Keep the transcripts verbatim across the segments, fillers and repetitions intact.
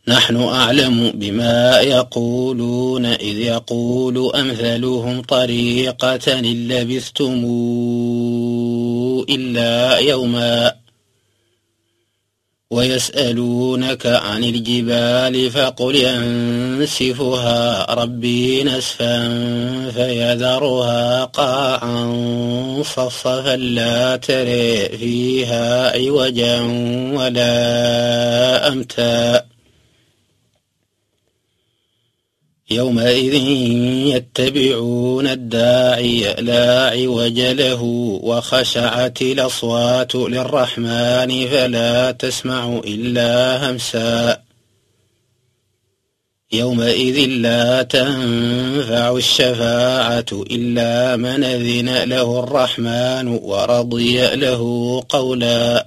نحن أعلم بما يقولون إذ يقول أمثلهم طريقة إن لبثتم إلا يوما ويسألونك عن الجبال فقل ينسفها ربي نسفا فيذرها قاعا صفصفا لا ترى فيها عوجا ولا أمتا يومئذ يتبعون الداعي لا عوج له وخشعت الأصوات للرحمن فلا تسمع إلا همسا يومئذ لا تنفع الشفاعة إلا من أذن له الرحمن ورضي له قولا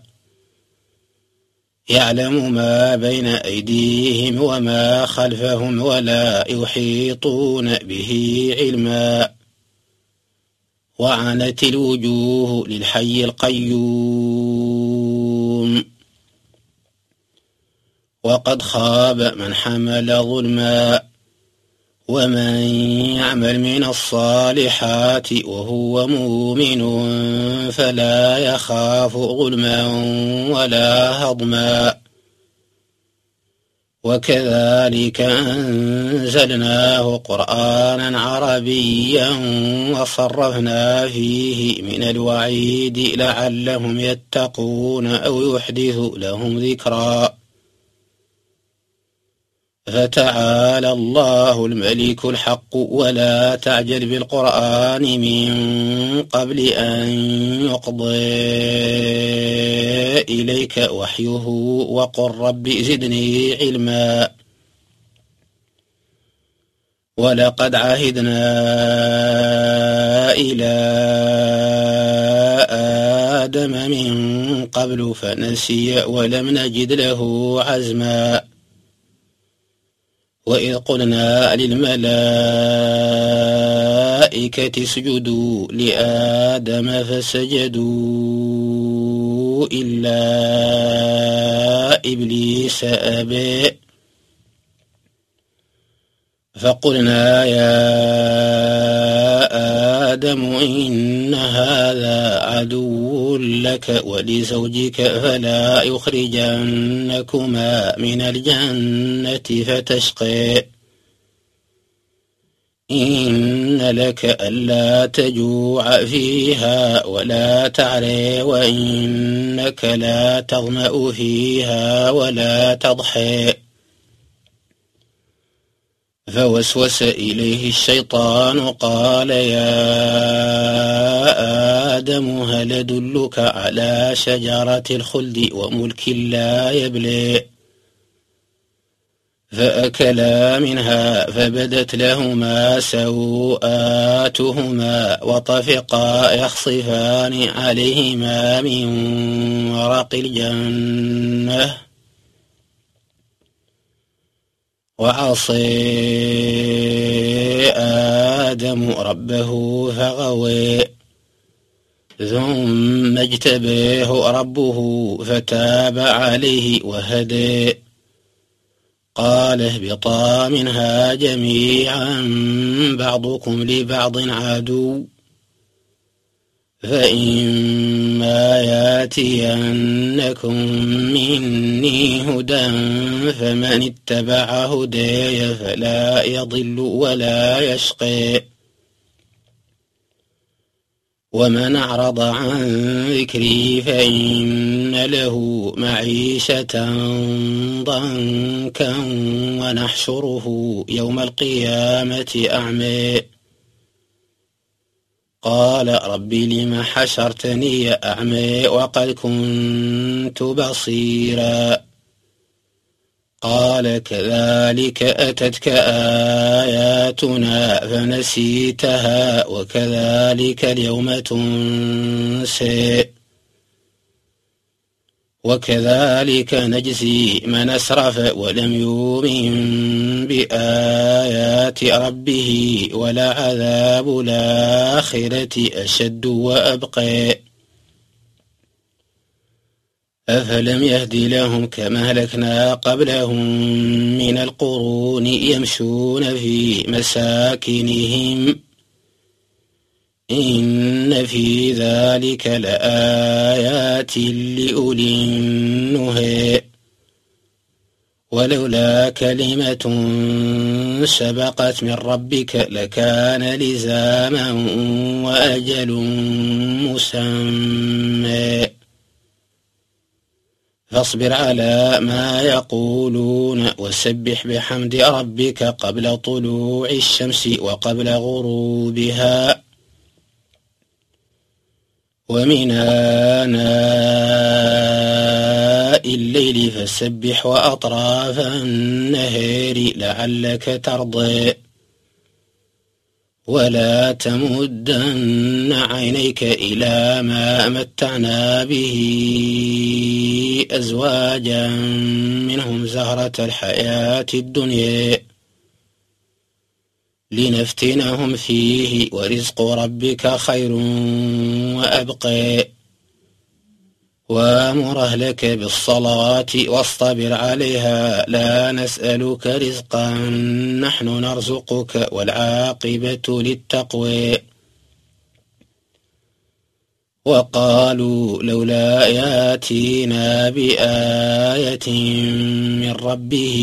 يعلم ما بين أيديهم وما خلفهم ولا يحيطون به علما وعنت الوجوه للحي القيوم وقد خاب من حمل ظلما ومن يعمل من الصالحات وهو مؤمن فلا يخاف ظلما ولا هضما وكذلك أنزلناه قرآنا عربيا وصرفنا فيه من الوعيد لعلهم يتقون أو يحدث لهم ذكرا فتعالى الله الملك الحق ولا تعجل بالقرآن من قبل أن يقضى إليك وحيه وقل رب زدني علما ولقد عهدنا إلى آدم من قبل فنسي ولم نجد له عزما وإذ قلنا للملائكة اسجدوا لآدم فسجدوا إلا إبليس أبى فقلنا يا آدم إن هذا عدو لك ولزوجك فلا يخرجنكما من الجنة فتشقى إن لك ألا تجوع فيها ولا تعرى وإنك لا تظمأ فيها ولا تضحى فوسوس إليه الشيطان قال يا آدم هل أدلك على شجرة الخلد وملك لا يبلى فأكلا منها فبدت لهما سوآتهما وطفقا يخصفان عليهما من ورق الجنة وعصي آدم ربه فغوى ثم اجتباه ربه فتاب عليه وهدى قال اهبطا منها جميعا بعضكم لبعض عدو فإما ياتينكم مني هدى فمن اتبع هداي فلا يضل ولا يشقى ومن أعرض عن ذكري فإن له معيشة ضنكا ونحشره يوم القيامة أعمى قال رب لم حشرتني أعمى وقد كنت بصيرا قال كذلك أتتك آياتنا فنسيتها وكذلك اليوم تنسى وكذلك نجزي من أسرف ولم يؤمن بآيات ربه ولعذاب الآخرة أشد وأبقى أفلم يهد لهم كما أهلكنا قبلهم من القرون يمشون في مساكنهم إن في ذلك لآيات لأولي النهى ولولا كلمة سبقت من ربك لكان لزاما وأجل مسمى فاصبر على ما يقولون وسبح بحمد ربك قبل طلوع الشمس وقبل غروبها ومن آناء الليل فسبح وأطراف النهار لعلك ترضى ولا تمدن عينيك إلى ما متعنا به أزواجا منهم زهرة الحياة الدنيا لنفتنهم فيه ورزق ربك خير وأبقى وامر أهلك بالصلاة واصطبر عليها لا نسألك رزقا نحن نرزقك والعاقبة للتقوى وقالوا لولا ياتينا بآية من ربه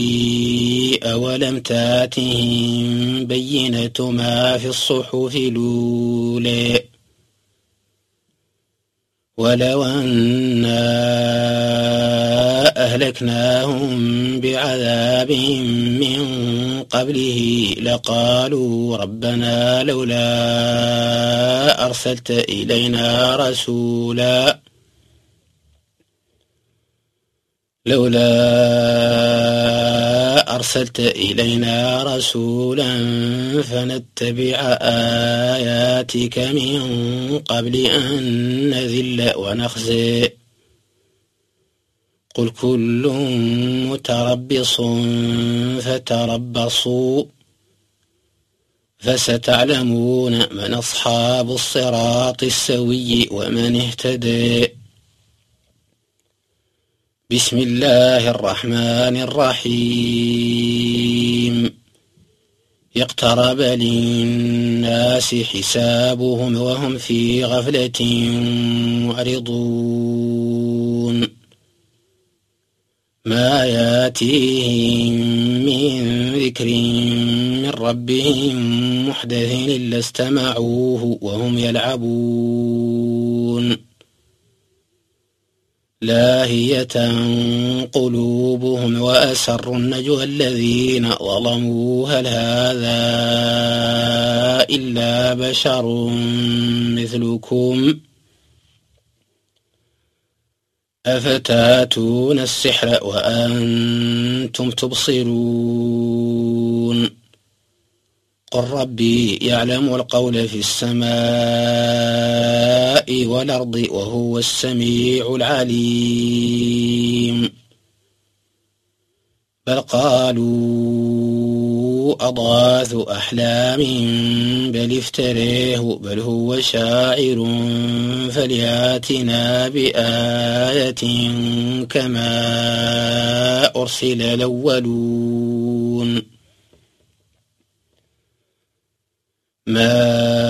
أولم تاتهم بينة ما في الصحف الأولى ولو أنا أهلكناهم بعذاب من قبله لقالوا ربنا لولا أرسلت إلينا رسولا لولا أرسلت إلينا رسولا فنتبع آياتك من قبل أن نذل ونخزي قل كل متربص فتربصوا فستعلمون من أصحاب الصراط السوي ومن اهتدى بسم الله الرحمن الرحيم اقترب للناس حسابهم وهم في غفلة معرضون ما ياتيهم من ذكر من ربهم محدث إلا استمعوه وهم يلعبون لاهية قلوبهم وأسروا النجوى الذين ظلموا هل هذا إلا بشر مثلكم أفتاتون السحر وأنتم تبصرون قل ربي يعلم القول في السماء والأرض وهو السميع العليم بل قالوا أضغاث أحلام بل افتريه بل هو شاعر فلياتنا بآية كما أرسل الأولون ما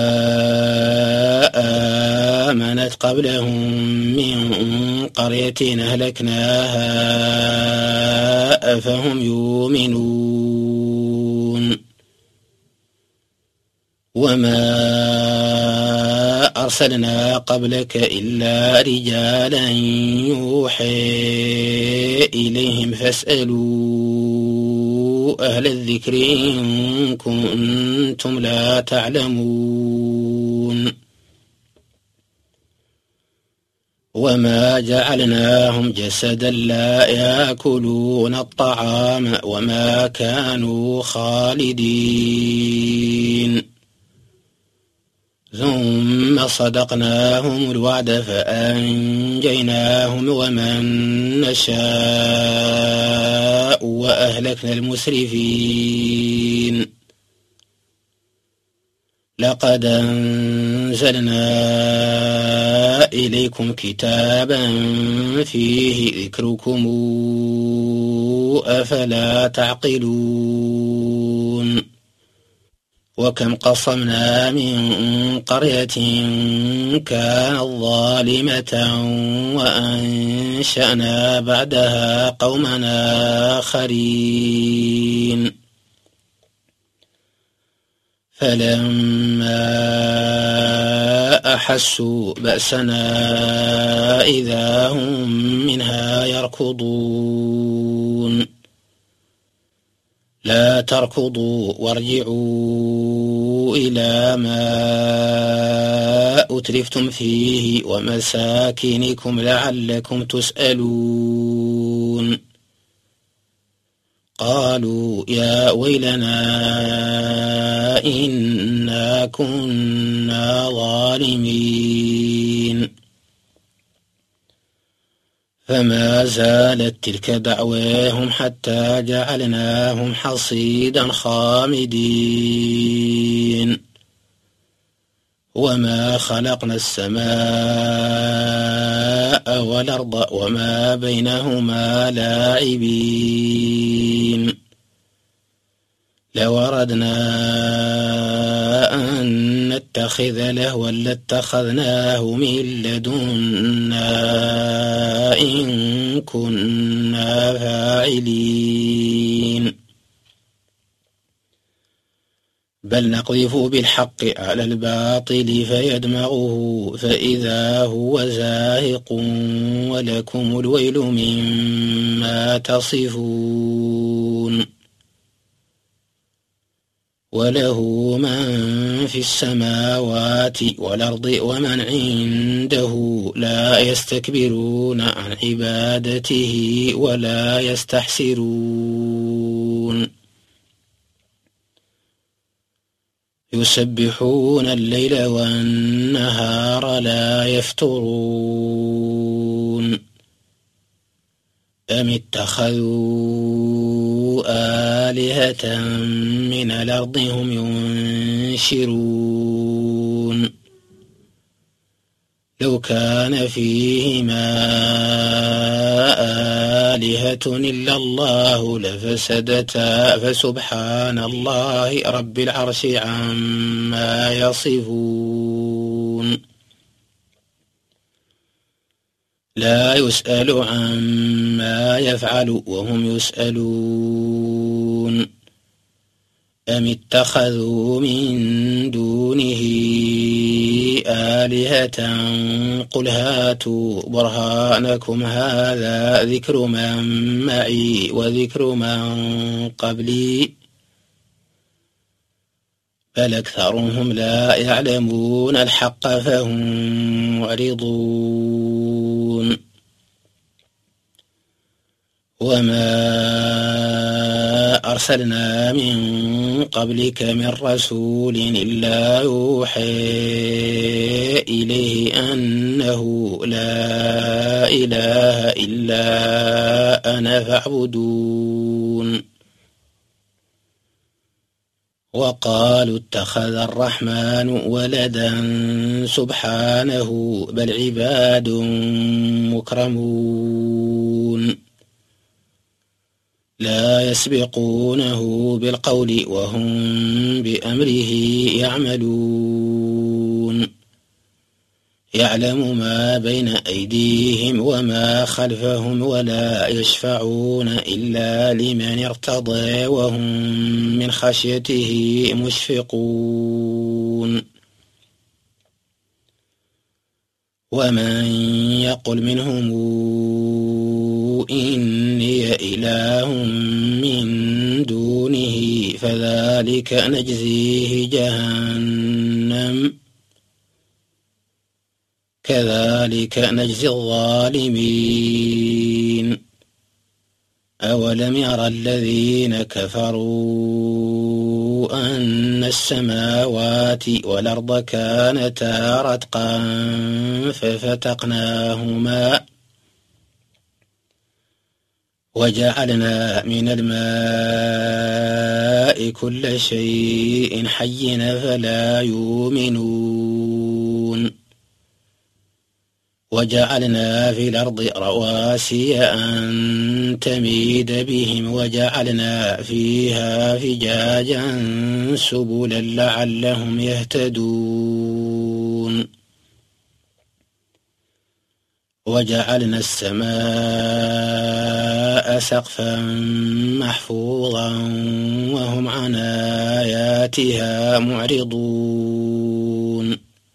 آمنت قبلهم من قرية أهلكناها أفهم يؤمنون وما أرسلنا قبلك إلا رجالا يوحي إليهم فاسألوا أهل الذكر إن كنتم لا تعلمون وما جعلناهم جسدا لا يأكلون الطعام وما كانوا خالدين ثم صدقناهم الوعد فأنجيناهم ومن نشاء وأهلكنا المسرفين لقد وأنزلنا إليكم كتابا فيه ذكركم أفلا تعقلون وكم قصمنا من قرية كانت ظالمة وأنشأنا بعدها قومنا آخرين فلما أحسوا بأسنا إذا هم منها يركضون لا تركضوا وارجعوا إلى ما أترفتم فيه ومساكنكم لعلكم تسألون قالوا يا ويلنا إنا كنا ظالمين فما زالت تلك دعواهم حتى جعلناهم حصيدا خامدين وما خلقنا السماء والأرض وما بينهما لاعبين لو أردنا أن نتخذ لهوا لاتخذناه من لدنا إن كنا فاعلين بل نقذف بالحق على الباطل فيدمغه فإذا هو زاهق ولكم الويل مما تصفون وله من في السماوات والأرض ومن عنده لا يستكبرون عن عبادته ولا يستحسرون يسبحون الليل والنهار لا يفترون أم اتخذوا آلهة من الأرض هم ينشرون لو كان فيهما آلهة إلا الله لفسدتا فسبحان الله رب العرش عما يصفون لا يسأل عما يفعل وهم يسألون أم اتخذوا من دونه آلهة قل هاتوا برهانكم هذا ذكر من معي وذكر من قبلي بل أكثرهم لا يعلمون الحق فهم معرضون وما أرسلنا من قبلك من رسول إلا يوحي إليه أنه لا إله إلا أنا فاعبدون وقالوا اتخذ الرحمن ولدا سبحانه بل عباد مكرمون لا يسبقونه بالقول وهم بأمره يعملون يعلم ما بين أيديهم وما خلفهم ولا يشفعون إلا لمن ارتضى وهم من خشيته مشفقون ومن يقل منهم إني إله من دونه فذلك نجزيه جهنم كذلك نجزي الظالمين أولم يرى الذين كفروا أن السماوات والأرض كانتا رتقا ففتقناهما وجعلنا من الماء كل شيء حي فلا يؤمنون وجعلنا في الأرض رواسي أن تميد بهم وجعلنا فيها فجاجا سبلا لعلهم يهتدون وجعلنا السماء سقفا محفوظا وهم عن آياتها معرضون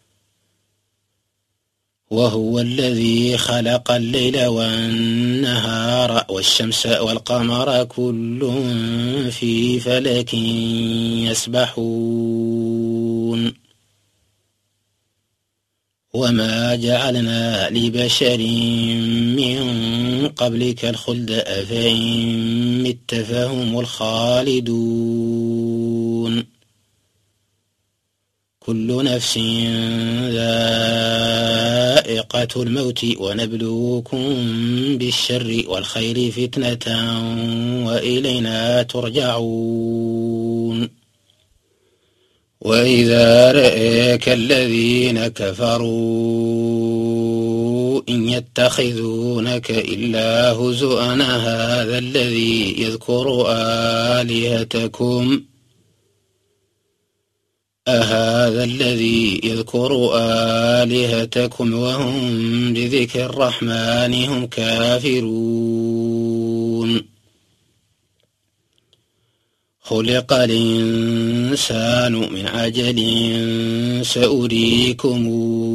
وهو الذي خلق الليل والنهار والشمس والقمر كل في فلك يسبحون وما جعلنا لبشر من قبلك الخلد أفإن مت فهم الخالدون كل نفس ذائقة الموت ونبلوكم بالشر والخير فتنة وإلينا ترجعون وإذا رأيك الذين كفروا إن يتخذونك إلا هزؤا هذا الذي يذكر آلهتكم أهذا الذي يذكر آلهتكم وهم بذكر الرحمن هم كافرون خلق الإنسان من عجل سأريكم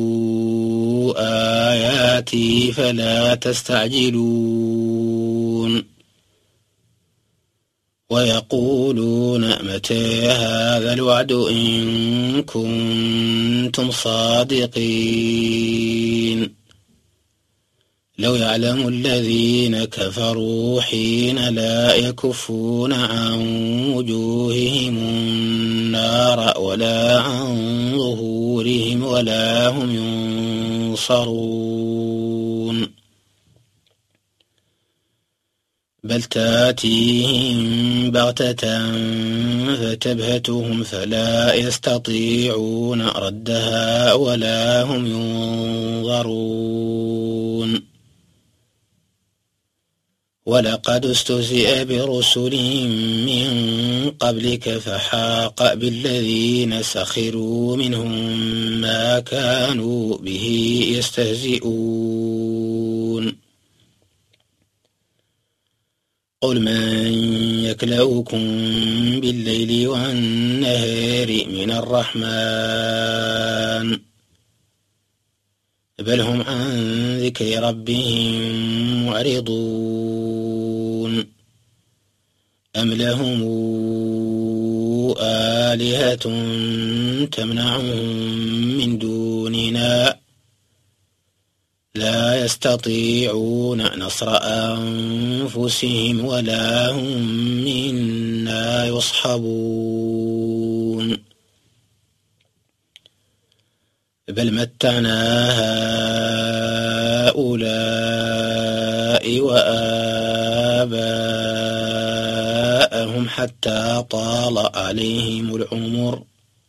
آياتي فلا تستعجلون ويقولون متى هذا الوعد إن كنتم صادقين لو يعلم الذين كفروا حين لا يكفون عن وجوههم النار ولا عن ظهورهم ولا هم ينصرون بل تاتيهم بغتة فتبهتهم فلا يستطيعون ردها ولا هم ينظرون ولقد استهزئ برسل من قبلك فحاق بالذين سخروا منهم ما كانوا به يستهزئون قل من يكلؤكم بالليل والنهار من الرحمن بل هم عن ذكر ربهم معرضون أم لهم آلهة تمنعهم من دوننا لا يستطيعون نصر أنفسهم ولا هم منا يصحبون بل متعنا هؤلاء وآباءهم حتى طال عليهم العمر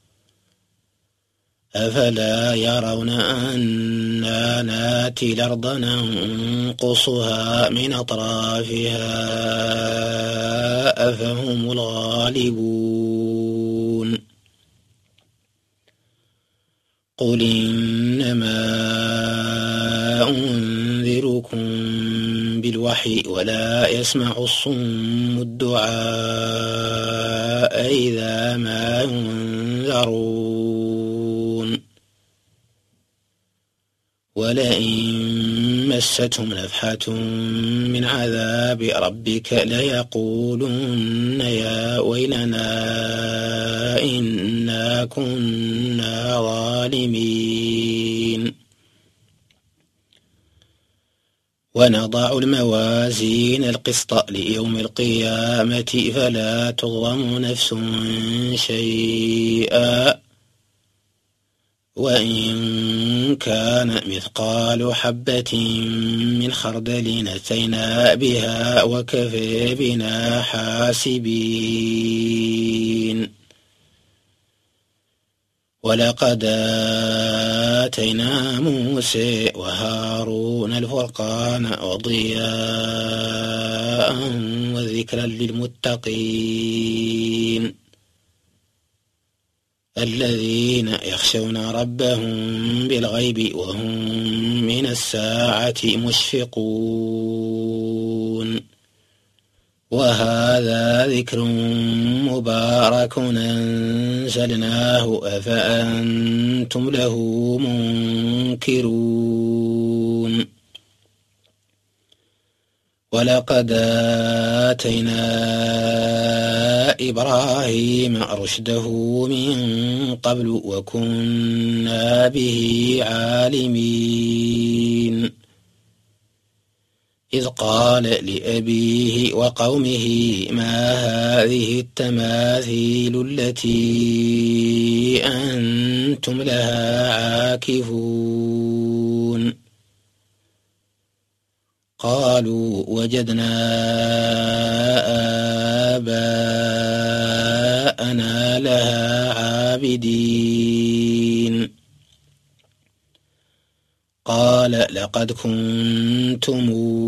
أفلا يرون أنا ناتي الأرض ننقصها من أطرافها أفهم الغالبون قل إنما أنذركم بالوحي ولا يسمع الصم الدعاء إذا ما ينذرون ولئن مستهم نفحة من عذاب ربك ليقولن يا ويلنا إنا كنا ظالمين ونضع الموازين القسط ليوم القيامة فلا تظلم نفس شيئا وإن كان مثقال حبة من خردل أتينا بها وكفى بنا حاسبين ولقد آتينا موسى وهارون الفرقان وضياء وذكرا للمتقين الذين يخشون ربهم بالغيب وهم من الساعة مشفقون وهذا ذكر مبارك أنزلناه أفأنتم له منكرون ولقد آتينا إبراهيم رشده من قبل وكنا به عالمين إذ قال لأبيه وقومه ما هذه التماثيل التي أنتم لها عاكفون قالوا وجدنا آباءنا لها عابدين قال لقد كنتم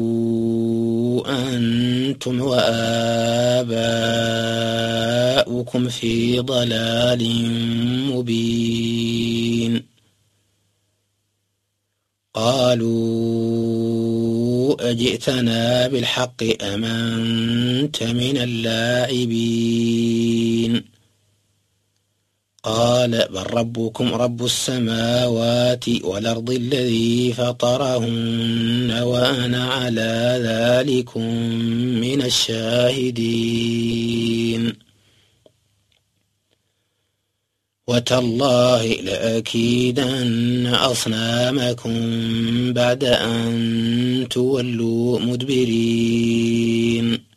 أنتم وآباؤكم في ضلال مبين قالوا أجئتنا بالحق أم أنت من اللاعبين قال بل ربكم رب السماوات والأرض الذي فطرهن وأنا على ذلكم من الشاهدين وتالله لأكيدن أصنامكم بعد أن تولوا مدبرين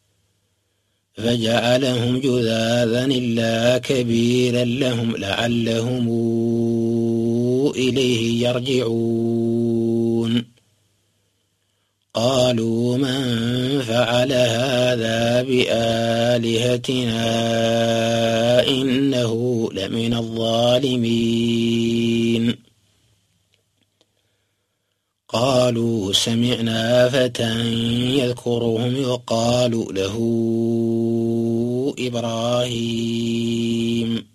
فجعلهم جذاذا إلا كبيرا لهم لعلهم إليه يرجعون قالوا من فعل هذا بآلهتنا إنه لمن الظالمين قالوا سمعنا فتى يذكرهم يقال له إبراهيم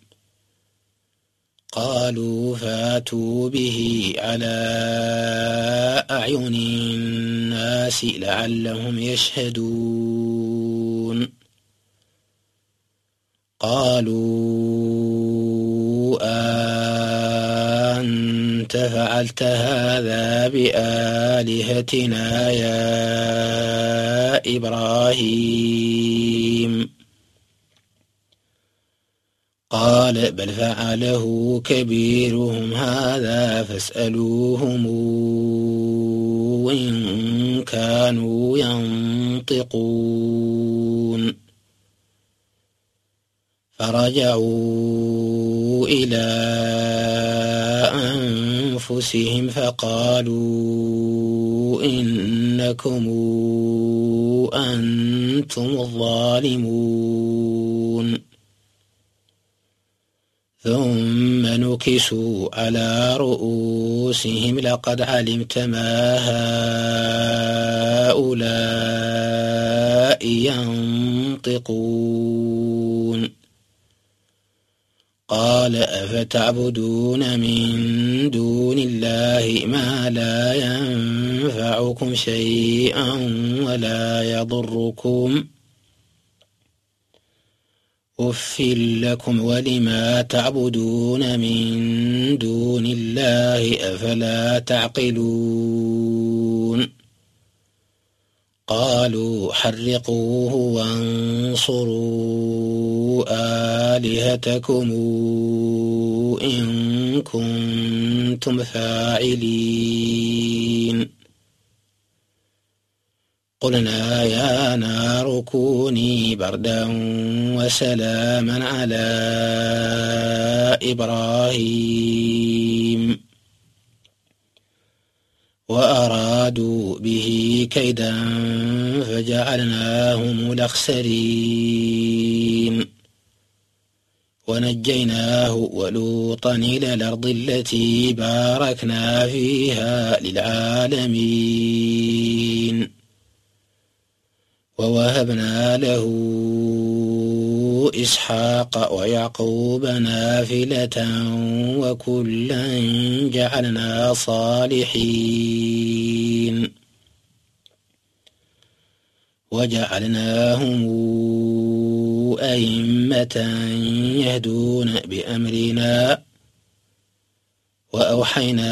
قالوا فاتوا به على أعين الناس لعلهم يشهدون قالوا أنت فعلت هذا بآلهتنا يا إبراهيم قال بل فعله كبيرهم هذا فاسألوهم إن كانوا ينطقون فرجعوا إلى أنفسهم فقالوا إنكم أنتم الظالمون ثم نكسوا على رؤوسهم لقد علمت ما هؤلاء ينطقون قال أفتعبدون من دون الله ما لا ينفعكم شيئا ولا يضركم أف لكم ولما تعبدون من دون الله أفلا تعقلون قالوا حرقوه وانصروا آلهتكم إن كنتم فاعلين قلنا يا نار كوني بردا وسلاما على إبراهيم وأرادوا به كيدا فجعلناهم الأخسرين ونجيناه ولوطا إلى الأرض التي باركنا فيها للعالمين ووهبنا له إسحاق ويعقوب نافلة وكلا جعلنا صالحين وجعلناهم أئمة يهدون بأمرنا وأوحينا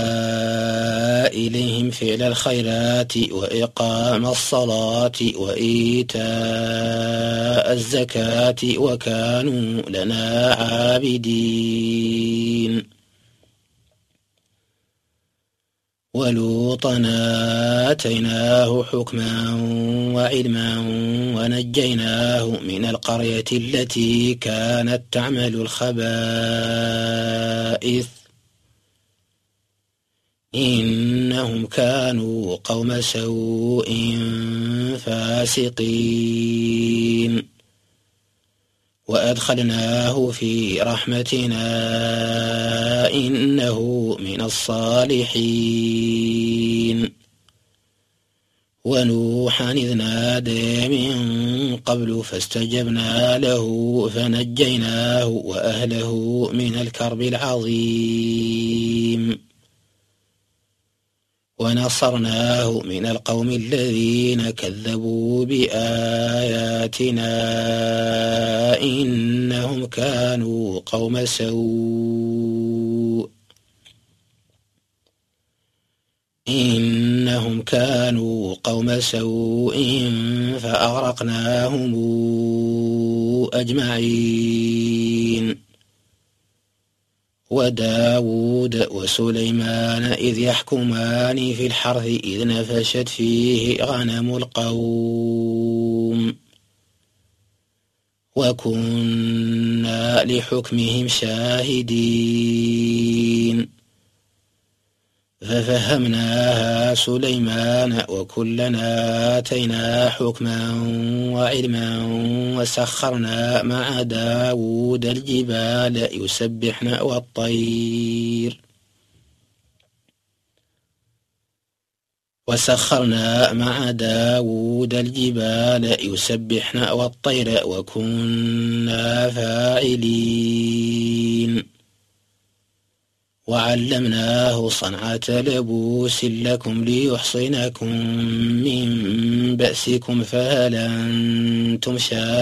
إليهم فعل الخيرات وإقام الصلاة وإيتاء الزكاة وكانوا لنا عابدين ولوطا آتيناه حكما وعلما ونجيناه من القرية التي كانت تعمل الخبائث إنهم كانوا قوم سوء فاسقين وأدخلناه في رحمتنا إنه من الصالحين ونوحا إذ نادى من قبل فاستجبنا له فنجيناه وأهله من الكرب العظيم ونصرناه من القوم الذين كذبوا بآياتنا إنهم كانوا قوم سوء إنهم كانوا قوم سوء فأغرقناهم أجمعين وداود وسليمان إذ يحكمان في الحرث إذ نفشت فيه غنم القوم وكنا لحكمهم شاهدين ففهمناها سليمان وكلنا آتينا حكما وعلما وسخرنا مع داود الجبال يسبحن والطير وسخرنا مع داود الجبال يسبحن والطير وكنا فاعلين وعلمناه صنعة لبوس لكم ليحصنكم من بأسكم فهل أنتم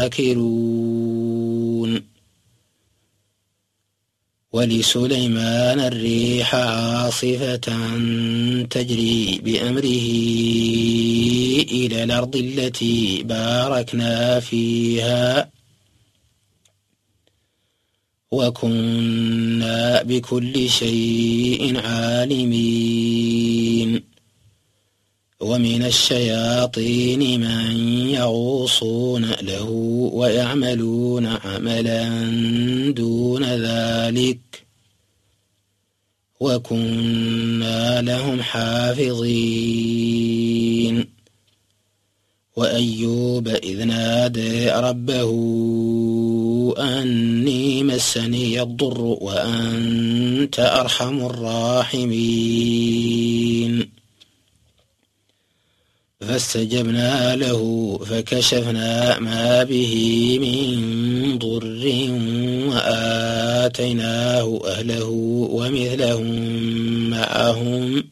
شاكرون ولسليمان الريح عاصفة تجري بأمره إلى الأرض التي باركنا فيها وكنا بكل شيء عالمين ومن الشياطين من يغوصون له ويعملون عملا دون ذلك وكنا لهم حافظين وأيوب إذ نادى ربه أني مسني الضر وأنت أرحم الراحمين فاستجبنا له فكشفنا ما به من ضر وآتيناه أهله ومثلهم معهم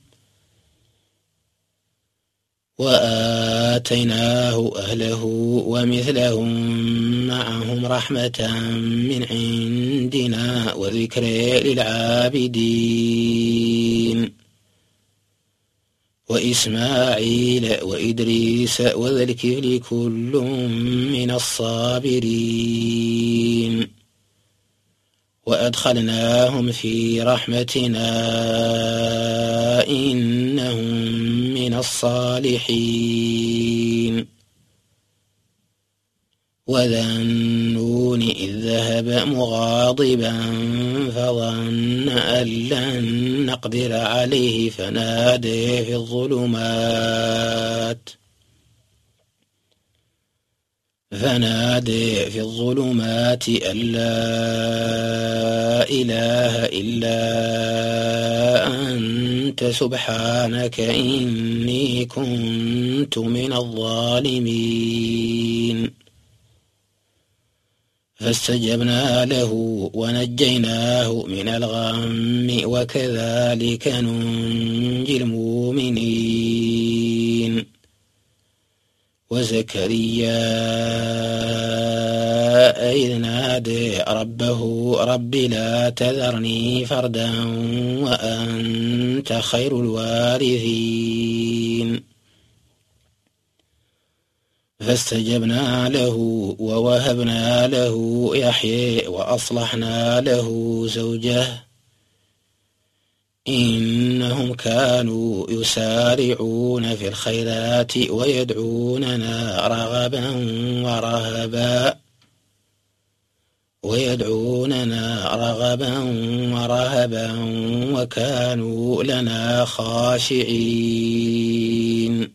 وآتيناه أهله ومثلهم معهم رحمة من عندنا وذكر للعابدين وإسماعيل وإدريس وذا الكفل كل من الصابرين وأدخلناهم في رحمتنا إنهم من الصالحين وذا النون إذ ذهب مغاضبا فظن أن لن نقدر عليه فنادى في الظلمات فنادي في الظلمات أن لا إله إلا أنت سبحانك إني كنت من الظالمين فاستجبنا له ونجيناه من الغم وكذلك ننجي المؤمنين وزكريا إذ نادى ربه رب لا تذرني فردا وأنت خير الوارثين فاستجبنا له ووهبنا له يحيى وأصلحنا له زوجه إنهم كانوا يسارعون في الخيرات ويدعوننا رغبا ورهبا ويدعوننا رغبا ورهبا وكانوا لنا خاشعين